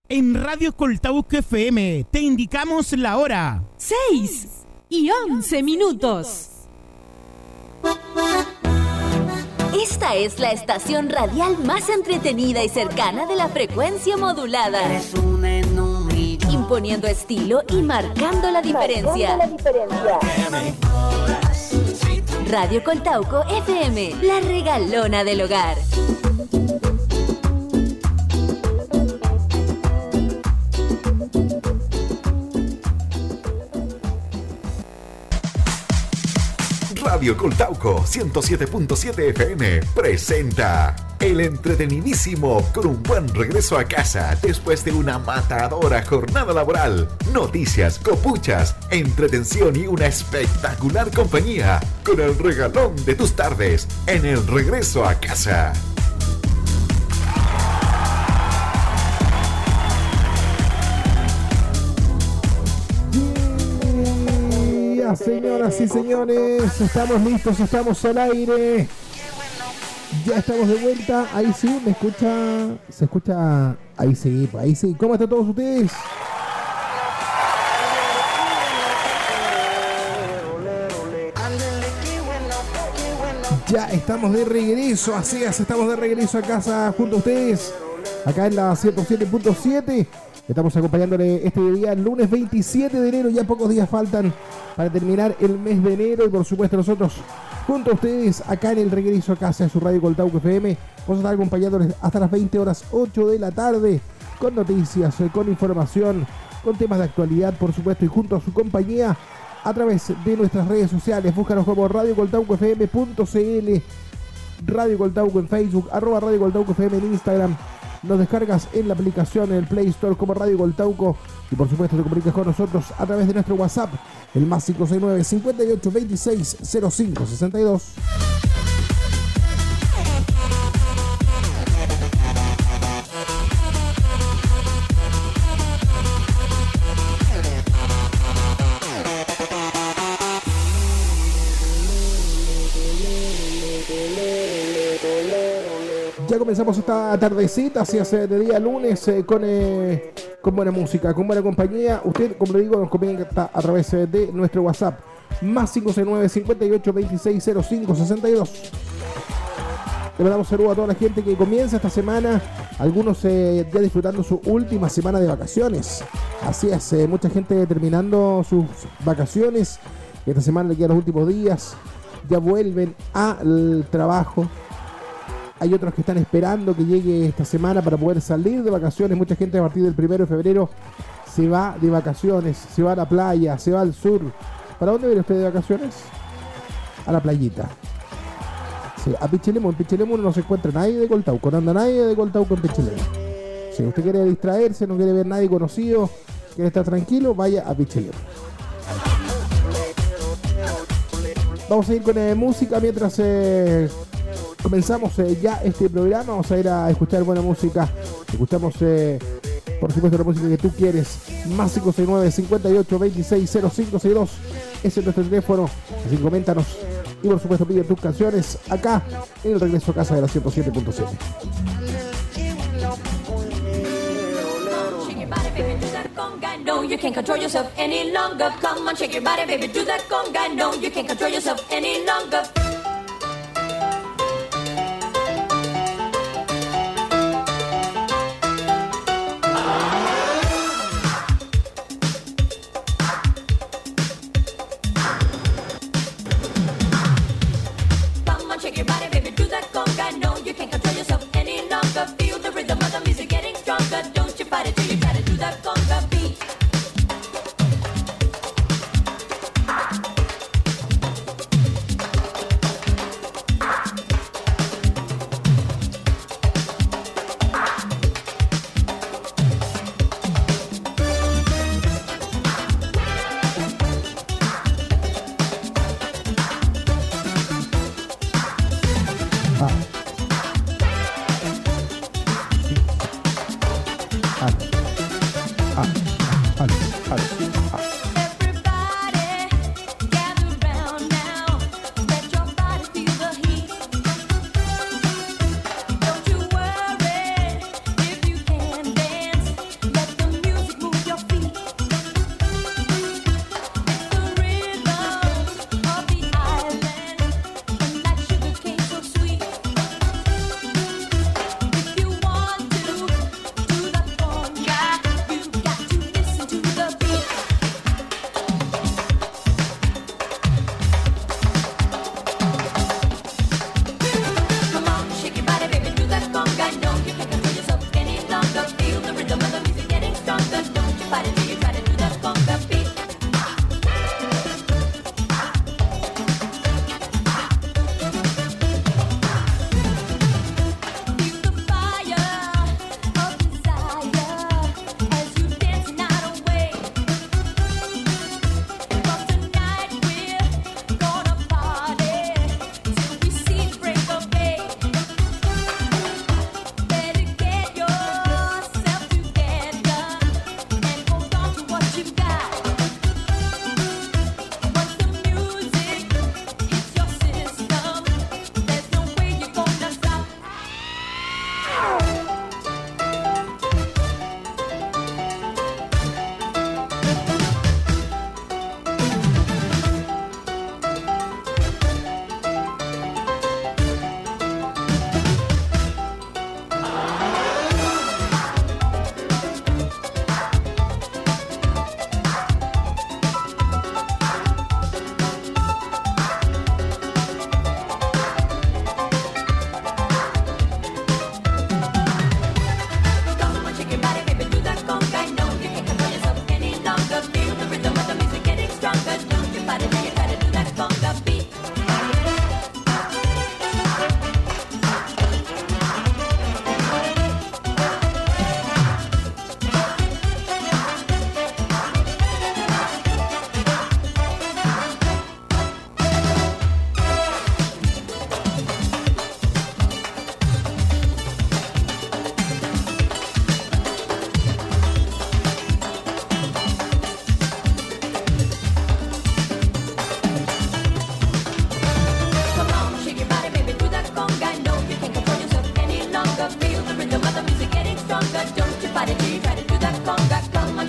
En Radio Coltauco FM te indicamos la hora. 6:11. Esta es la estación radial más entretenida y cercana de la frecuencia modulada. Imponiendo estilo y marcando la diferencia. Radio Coltauco FM, la regalona del hogar. Radio Coltauco 107.7 FM presenta el entretenidísimo con un buen regreso a casa después de una matadora jornada laboral. Noticias, copuchas, entretención y una espectacular compañía con el regalón de tus tardes en el regreso a casa. Señoras y señores, estamos listos, estamos al aire. Ya estamos de vuelta. Ahí sí, ¿me escucha? ¿Se escucha? Ahí sí, ahí sí. ¿Cómo están todos ustedes? Ya estamos de regreso, así es, estamos de regreso a casa junto a ustedes. Acá en la 107.7. Estamos acompañándole este día, lunes 27 de enero. Ya pocos días faltan para terminar el mes de enero. Y por supuesto nosotros, junto a ustedes, acá en el regreso a casa de su Radio Coltauco FM, vamos a estar acompañándoles hasta las 20 horas 8 de la tarde. Con noticias, con información, con temas de actualidad, por supuesto. Y junto a su compañía, a través de nuestras redes sociales. Búscanos como radiocoltaucofm.cl, Radio Coltauco en Facebook, @Radio Coltauco FM en Instagram. Nos descargas en la aplicación, en el Play Store como Radio Coltauco. Y por supuesto te comunicas con nosotros a través de nuestro WhatsApp, el más 569 58 26 05 62. Ya comenzamos esta tardecita, así hace de día lunes, con buena música, con buena compañía. Usted, como le digo, nos comenta a través de nuestro WhatsApp, más 569 58 26 05 62. Le mandamos saludos a toda la gente que comienza esta semana, algunos ya disfrutando su última semana de vacaciones. Así es, mucha gente terminando sus vacaciones. Esta semana le quedan los últimos días, ya vuelven al trabajo. Hay otros que están esperando que llegue esta semana para poder salir de vacaciones. Mucha gente a partir del 1 de febrero se va de vacaciones, se va a la playa, se va al sur. ¿Para dónde viene usted de vacaciones? A la playita. Sí, a Pichilemu. En Pichilemu no se encuentra nadie de Coltauco, no anda nadie de Coltauco en Pichilemu. Si usted quiere distraerse, no quiere ver a nadie conocido, quiere estar tranquilo, vaya a Pichilemu. Vamos a ir con música mientras comenzamos ya este programa. Vamos a ir a escuchar buena música. Escuchamos, por supuesto, la música que tú quieres. Más 569 58 26 05 62. Ese es nuestro teléfono. Así coméntanos. Y por supuesto, pide tus canciones acá en el regreso a casa de la 107.7. No, you can't control yourself any longer. Come on, shake your body, baby, do that conga. No, you can't control yourself any longer. Come on, shake your body, baby, do that conga. No, you can't control yourself any longer. Feel the rhythm of the music getting stronger. Don't you fight it till you try to do that conga beat.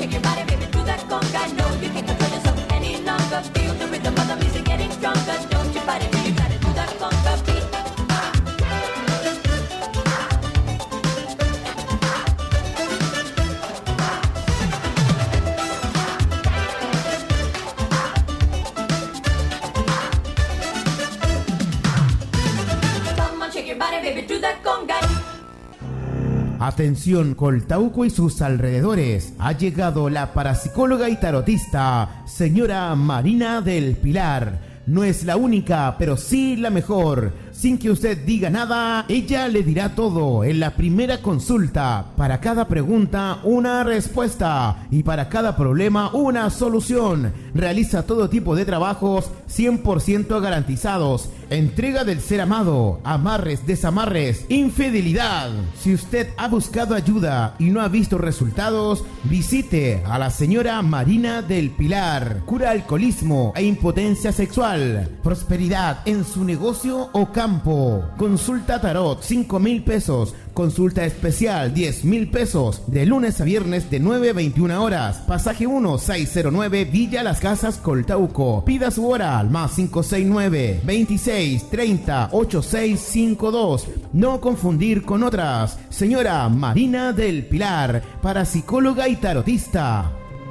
shake your body, baby, do that conga. No, you can't control yourself any longer. Feel the rhythm of the music getting stronger. Don't you fight it till you try to do that conga beat. Atención Coltauco y sus alrededores, ha llegado la parapsicóloga y tarotista, señora Marina del Pilar. No es la única, pero sí la mejor. Sin que usted diga nada, ella le dirá todo en la primera consulta. Para cada pregunta, una respuesta. Y para cada problema, una solución. Realiza todo tipo de trabajos 100% garantizados. Entrega del ser amado, amarres, desamarres, infidelidad. Si usted ha buscado ayuda y no ha visto resultados, visite a la señora Marina del Pilar. Cura alcoholismo e impotencia sexual. Prosperidad en su negocio o campo. Consulta tarot, 5,000 pesos. Consulta especial, 10,000 pesos. De lunes a viernes de 9 a 21 horas. Pasaje 1609, Villa Las Casas, Coltauco. Pida su hora al más 569 26 30 8652. No confundir con otras. Señora Marina del Pilar, parapsicóloga y tarotista.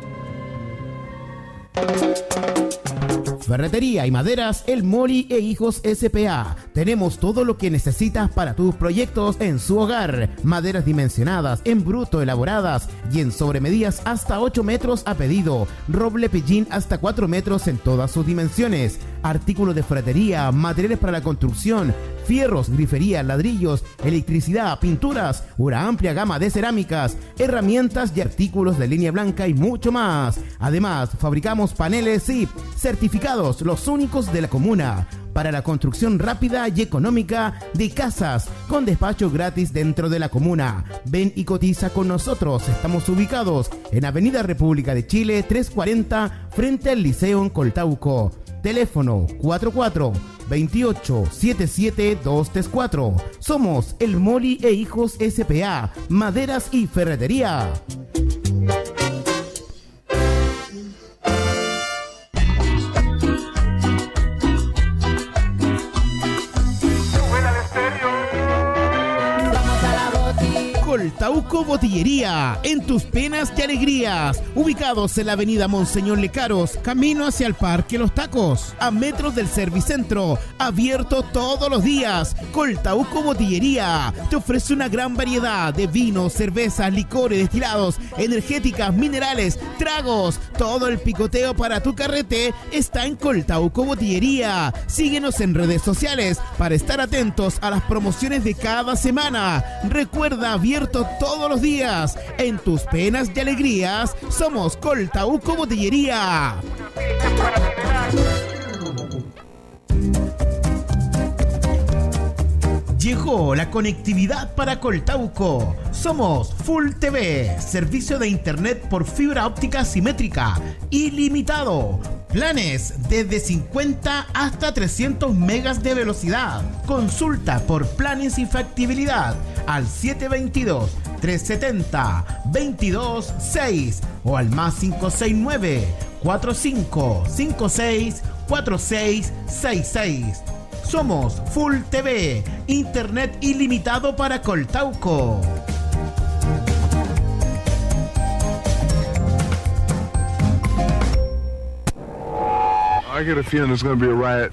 Ferretería y maderas El Moli e Hijos S.P.A. Tenemos todo lo que necesitas para tus proyectos en su hogar. Maderas dimensionadas, en bruto elaboradas y en sobremedidas hasta 8 metros a pedido. Roble pellín hasta 4 metros en todas sus dimensiones. Artículos de ferretería, materiales para la construcción, fierros, grifería, ladrillos, electricidad, pinturas, una amplia gama de cerámicas, herramientas y artículos de línea blanca y mucho más. Además, fabricamos paneles y certificados, los únicos de la comuna, para la construcción rápida y económica de casas, con despacho gratis dentro de la comuna. Ven y cotiza con nosotros. Estamos ubicados en Avenida República de Chile 340, frente al Liceo en Coltauco. Teléfono 44-28-77-234. Somos El Moli e Hijos S.P.A. Maderas y Ferretería. Coltauco Botillería, en tus penas y alegrías, ubicados en la avenida Monseñor Lecaros, camino hacia el Parque Los Tacos, a metros del Servicentro, abierto todos los días. Coltauco Botillería te ofrece una gran variedad de vinos, cervezas, licores, destilados, energéticas, minerales, tragos. Todo el picoteo para tu carrete está en Coltauco Botillería. Síguenos en redes sociales para estar atentos a las promociones de cada semana. Recuerda, abierto todos los días. En tus penas y alegrías, somos Coltauco Botillería. Llegó la conectividad para Coltauco. Somos Full TV, servicio de internet por fibra óptica simétrica, ilimitado. Planes desde 50 hasta 300 megas de velocidad. Consulta por planes y factibilidad al 722-370-226 o al más 569-4556-4666. Somos Full TV, internet ilimitado para Coltauco. I get a feeling there's going to be a riot.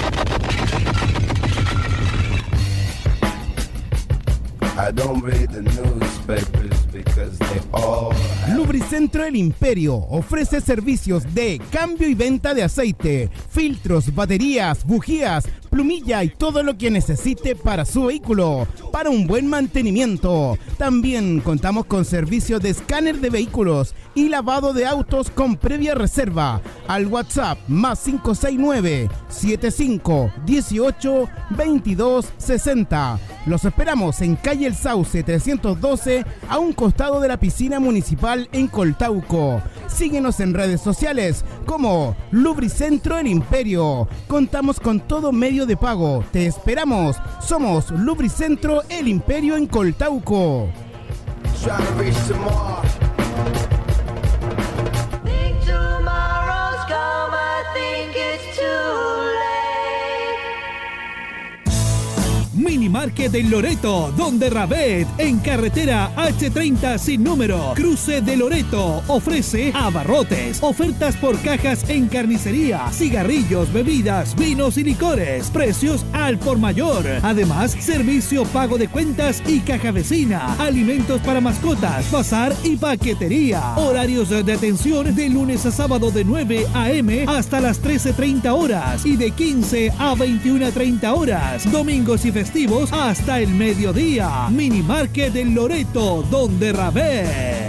I don't read the newspapers because they all... Lubricentro El Imperio ofrece servicios de cambio y venta de aceite, filtros, baterías, bujías, plumilla y todo lo que necesite para su vehículo, para un buen mantenimiento. También contamos con servicios de escáner de vehículos y lavado de autos con previa reserva. Al WhatsApp más 569 75 18 22 60. Los esperamos en calle El Sauce 312, a un costado de la piscina municipal en Coltauco. Síguenos en redes sociales como Lubricentro El Imperio. Contamos con todo medio de pago. Te esperamos. Somos Lubricentro El Imperio en Coltauco. Market del Loreto, donde Rabet, en carretera H30 sin número, cruce de Loreto, ofrece abarrotes, ofertas por cajas en carnicería, cigarrillos, bebidas, vinos y licores, precios al por mayor. Además, servicio pago de cuentas y caja vecina, alimentos para mascotas, bazar y paquetería. Horarios de atención de lunes a sábado de 9 a.m. hasta las 13:30 horas y de 15 a 21:30 horas. Domingos y festivos hasta el mediodía. Mini Market del Loreto, donde Rabé.